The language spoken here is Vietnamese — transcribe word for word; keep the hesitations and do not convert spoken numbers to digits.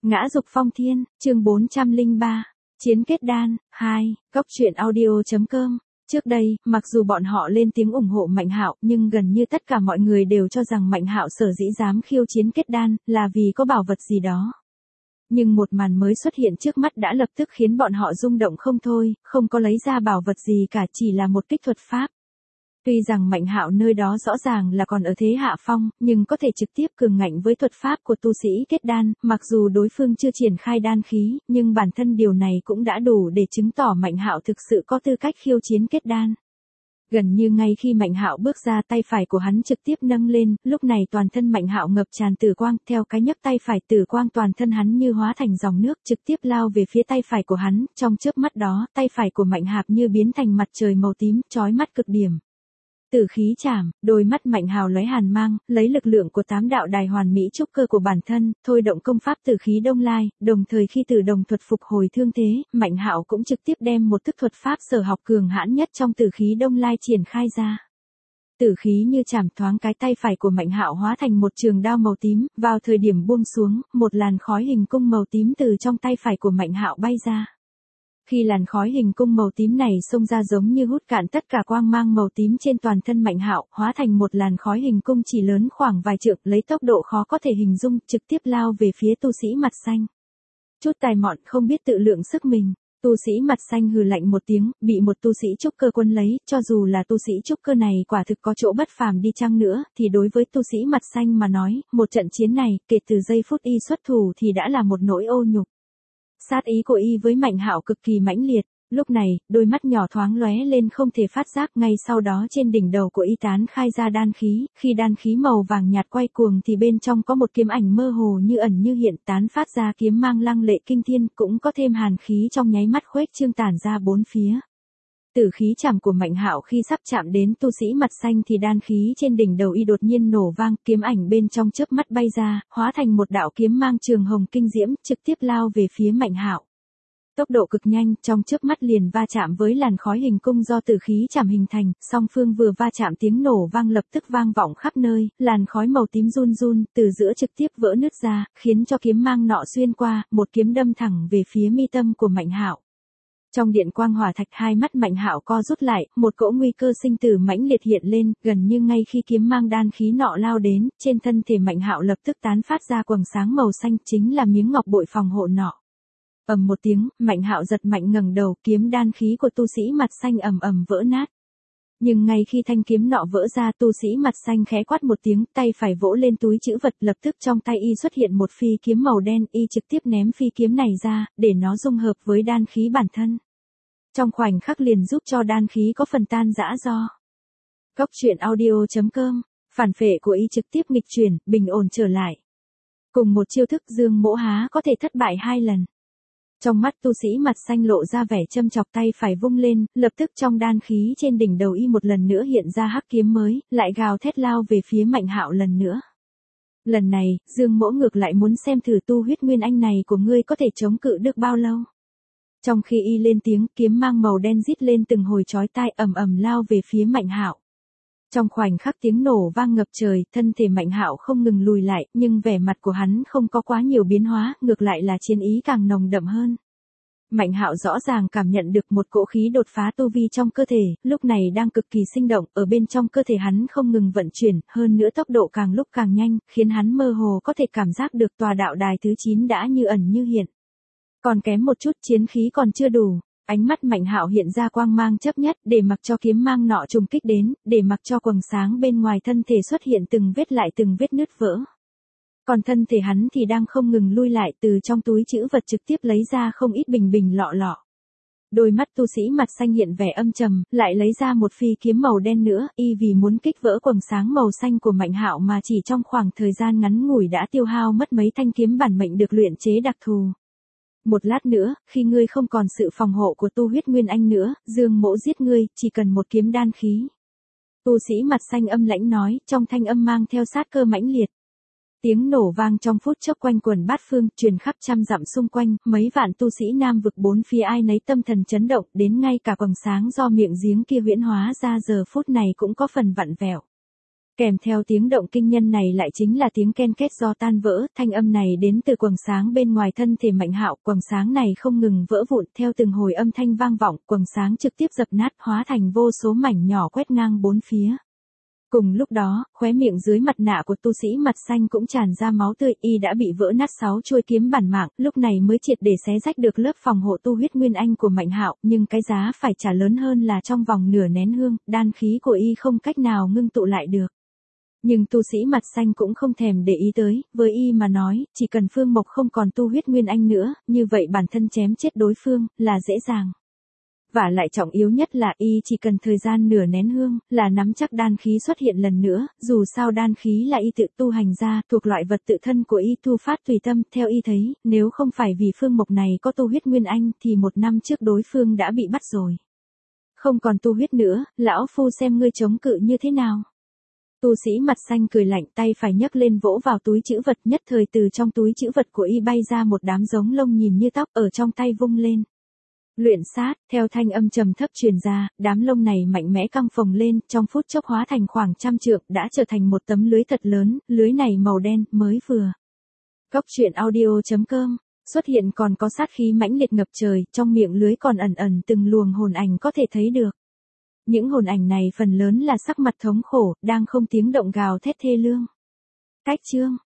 Ngã dục phong thiên, chương bốn trăm lẻ ba, Chiến kết đan, hai, Cốc truyện audio chấm com. Trước đây, mặc dù bọn họ lên tiếng ủng hộ Mạnh Hạo, nhưng gần như tất cả mọi người đều cho rằng Mạnh Hạo sở dĩ dám khiêu chiến kết đan, là vì có bảo vật gì đó. Nhưng một màn mới xuất hiện trước mắt đã lập tức khiến bọn họ rung động không thôi, không có lấy ra bảo vật gì cả, chỉ là một kích thuật pháp. Tuy rằng Mạnh Hạo nơi đó rõ ràng là còn ở thế hạ phong, nhưng có thể trực tiếp cường ngạnh với thuật pháp của tu sĩ kết đan, mặc dù đối phương chưa triển khai đan khí, nhưng bản thân điều này cũng đã đủ để chứng tỏ Mạnh Hạo thực sự có tư cách khiêu chiến kết đan. Gần như ngay khi Mạnh Hạo bước ra, tay phải của hắn trực tiếp nâng lên, lúc này toàn thân Mạnh Hạo ngập tràn tử quang, theo cái nhấc tay phải tử quang toàn thân hắn như hóa thành dòng nước, trực tiếp lao về phía tay phải của hắn, trong chớp mắt đó, tay phải của Mạnh Hạo như biến thành mặt trời màu tím, chói mắt cực điểm. Tử khí chảm, đôi mắt Mạnh Hạo lóe hàn mang, lấy lực lượng của tám đạo đài hoàn mỹ trúc cơ của bản thân, thôi động công pháp tử khí đông lai, đồng thời khi tử đồng thuật phục hồi thương thế, Mạnh Hạo cũng trực tiếp đem một thức thuật pháp sở học cường hãn nhất trong tử khí đông lai triển khai ra. Tử khí như chảm, thoáng cái tay phải của Mạnh Hạo hóa thành một trường đao màu tím, vào thời điểm buông xuống, một làn khói hình cung màu tím từ trong tay phải của Mạnh Hạo bay ra. Khi làn khói hình cung màu tím này xông ra giống như hút cạn tất cả quang mang màu tím trên toàn thân Mạnh Hạo, hóa thành một làn khói hình cung chỉ lớn khoảng vài trượng, lấy tốc độ khó có thể hình dung, trực tiếp lao về phía tu sĩ mặt xanh. Chút tài mọn không biết tự lượng sức mình, tu sĩ mặt xanh hừ lạnh một tiếng, bị một tu sĩ trúc cơ quân lấy, cho dù là tu sĩ trúc cơ này quả thực có chỗ bất phàm đi chăng nữa, thì đối với tu sĩ mặt xanh mà nói, một trận chiến này, kể từ giây phút y xuất thủ thì đã là một nỗi ô nhục. Sát ý của y với Mạnh Hạo cực kỳ mãnh liệt, lúc này, đôi mắt nhỏ thoáng lóe lên không thể phát giác, ngay sau đó trên đỉnh đầu của y tán khai ra đan khí, khi đan khí màu vàng nhạt quay cuồng thì bên trong có một kiếm ảnh mơ hồ như ẩn như hiện, tán phát ra kiếm mang lăng lệ kinh thiên, cũng có thêm hàn khí trong nháy mắt khuếch trương tản ra bốn phía. Tử khí chảm của Mạnh Hạo khi sắp chạm đến tu sĩ mặt xanh thì đan khí trên đỉnh đầu y đột nhiên nổ vang, kiếm ảnh bên trong chớp mắt bay ra, hóa thành một đạo kiếm mang trường hồng kinh diễm, trực tiếp lao về phía Mạnh Hạo. Tốc độ cực nhanh, trong chớp mắt liền va chạm với làn khói hình cung do tử khí chảm hình thành, song phương vừa va chạm tiếng nổ vang lập tức vang vọng khắp nơi, làn khói màu tím run run, từ giữa trực tiếp vỡ nứt ra, khiến cho kiếm mang nọ xuyên qua, một kiếm đâm thẳng về phía mi tâm của Mạnh Hạo. Trong điện quang hỏa thạch, hai mắt Mạnh Hạo co rút lại, một cỗ nguy cơ sinh tử mãnh liệt hiện lên, gần như ngay khi kiếm mang đan khí nọ lao đến, trên thân thể Mạnh Hạo lập tức tán phát ra quầng sáng màu xanh, chính là miếng ngọc bội phòng hộ nọ. Ầm một tiếng, Mạnh Hạo giật mạnh ngẩng đầu, kiếm đan khí của tu sĩ mặt xanh ầm ầm vỡ nát. Nhưng ngay khi thanh kiếm nọ vỡ ra, tu sĩ mặt xanh khẽ quát một tiếng, tay phải vỗ lên túi trữ vật, lập tức trong tay y xuất hiện một phi kiếm màu đen, y trực tiếp ném phi kiếm này ra, để nó dung hợp với đan khí bản thân. Trong khoảnh khắc liền giúp cho đan khí có phần tan rã do. Cốc truyện audio chấm com, phản phệ của y trực tiếp nghịch chuyển, bình ổn trở lại. Cùng một chiêu thức Dương Mỗ Há có thể thất bại hai lần. Trong mắt tu sĩ mặt xanh lộ ra vẻ châm chọc, tay phải vung lên, lập tức trong đan khí trên đỉnh đầu y một lần nữa hiện ra hắc kiếm mới, lại gào thét lao về phía Mạnh Hạo lần nữa. Lần này, Dương Mỗ ngược lại muốn xem thử tu huyết nguyên anh này của ngươi có thể chống cự được bao lâu. Trong khi y lên tiếng, kiếm mang màu đen rít lên từng hồi chói tai, ầm ầm lao về phía Mạnh Hạo. Trong khoảnh khắc tiếng nổ vang ngập trời, thân thể Mạnh Hạo không ngừng lùi lại, nhưng vẻ mặt của hắn không có quá nhiều biến hóa, ngược lại là chiến ý càng nồng đậm hơn. Mạnh Hạo rõ ràng cảm nhận được một cỗ khí đột phá tu vi trong cơ thể, lúc này đang cực kỳ sinh động, ở bên trong cơ thể hắn không ngừng vận chuyển, hơn nữa tốc độ càng lúc càng nhanh, khiến hắn mơ hồ có thể cảm giác được tòa đạo đài thứ chín đã như ẩn như hiện. Còn kém một chút, chiến khí còn chưa đủ. Ánh mắt Mạnh Hạo hiện ra quang mang chấp nhất, để mặc cho kiếm mang nọ trùng kích đến, để mặc cho quầng sáng bên ngoài thân thể xuất hiện từng vết lại từng vết nứt vỡ. Còn thân thể hắn thì đang không ngừng lui lại, từ trong túi trữ vật trực tiếp lấy ra không ít bình bình lọ lọ. Đôi mắt tu sĩ mặt xanh hiện vẻ âm trầm, lại lấy ra một phi kiếm màu đen nữa, y vì muốn kích vỡ quầng sáng màu xanh của Mạnh Hạo mà chỉ trong khoảng thời gian ngắn ngủi đã tiêu hao mất mấy thanh kiếm bản mệnh được luyện chế đặc thù. Một lát nữa, khi ngươi không còn sự phòng hộ của tu huyết nguyên anh nữa, Dương Mỗ giết ngươi, chỉ cần một kiếm đan khí. Tu sĩ mặt xanh âm lãnh nói, trong thanh âm mang theo sát cơ mãnh liệt. Tiếng nổ vang trong phút chốc quanh quần bát phương, truyền khắp trăm dặm xung quanh, mấy vạn tu sĩ nam vực bốn phía ai nấy tâm thần chấn động, đến ngay cả quầng sáng do miệng giếng kia huyễn hóa ra giờ phút này cũng có phần vặn vẹo. Kèm theo tiếng động kinh nhân này lại chính là tiếng ken két do tan vỡ, thanh âm này đến từ quầng sáng bên ngoài thân thể Mạnh Hạo, quầng sáng này không ngừng vỡ vụn theo từng hồi âm thanh vang vọng, quầng sáng trực tiếp dập nát hóa thành vô số mảnh nhỏ quét ngang bốn phía. Cùng lúc đó, khóe miệng dưới mặt nạ của tu sĩ mặt xanh cũng tràn ra máu tươi, y đã bị vỡ nát sáu chuôi kiếm bản mạng, lúc này mới triệt để xé rách được lớp phòng hộ tu huyết nguyên anh của Mạnh Hạo, nhưng cái giá phải trả lớn hơn là trong vòng nửa nén hương, đan khí của y không cách nào ngưng tụ lại được. Nhưng tu sĩ mặt xanh cũng không thèm để ý tới, với y mà nói, chỉ cần Phương Mộc không còn tu huyết nguyên anh nữa, như vậy bản thân chém chết đối phương, là dễ dàng. Và lại trọng yếu nhất là y chỉ cần thời gian nửa nén hương, là nắm chắc đan khí xuất hiện lần nữa, dù sao đan khí là y tự tu hành ra, thuộc loại vật tự thân của y thu phát tùy tâm, theo y thấy, nếu không phải vì Phương Mộc này có tu huyết nguyên anh thì một năm trước đối phương đã bị bắt rồi. Không còn tu huyết nữa, lão phu xem ngươi chống cự như thế nào. Tu sĩ mặt xanh cười lạnh, tay phải nhấc lên vỗ vào túi trữ vật, nhất thời từ trong túi trữ vật của y bay ra một đám giống lông nhìn như tóc ở trong tay vung lên. Luyện sát, theo thanh âm trầm thấp truyền ra, đám lông này mạnh mẽ căng phồng lên, trong phút chốc hóa thành khoảng trăm trượng, đã trở thành một tấm lưới thật lớn, lưới này màu đen, mới vừa. Cốc truyện audio chấm com, xuất hiện còn có sát khí mãnh liệt ngập trời, trong miệng lưới còn ẩn ẩn từng luồng hồn ảnh có thể thấy được. Những hồn ảnh này phần lớn là sắc mặt thống khổ, đang không tiếng động gào thét thê lương. Cách chương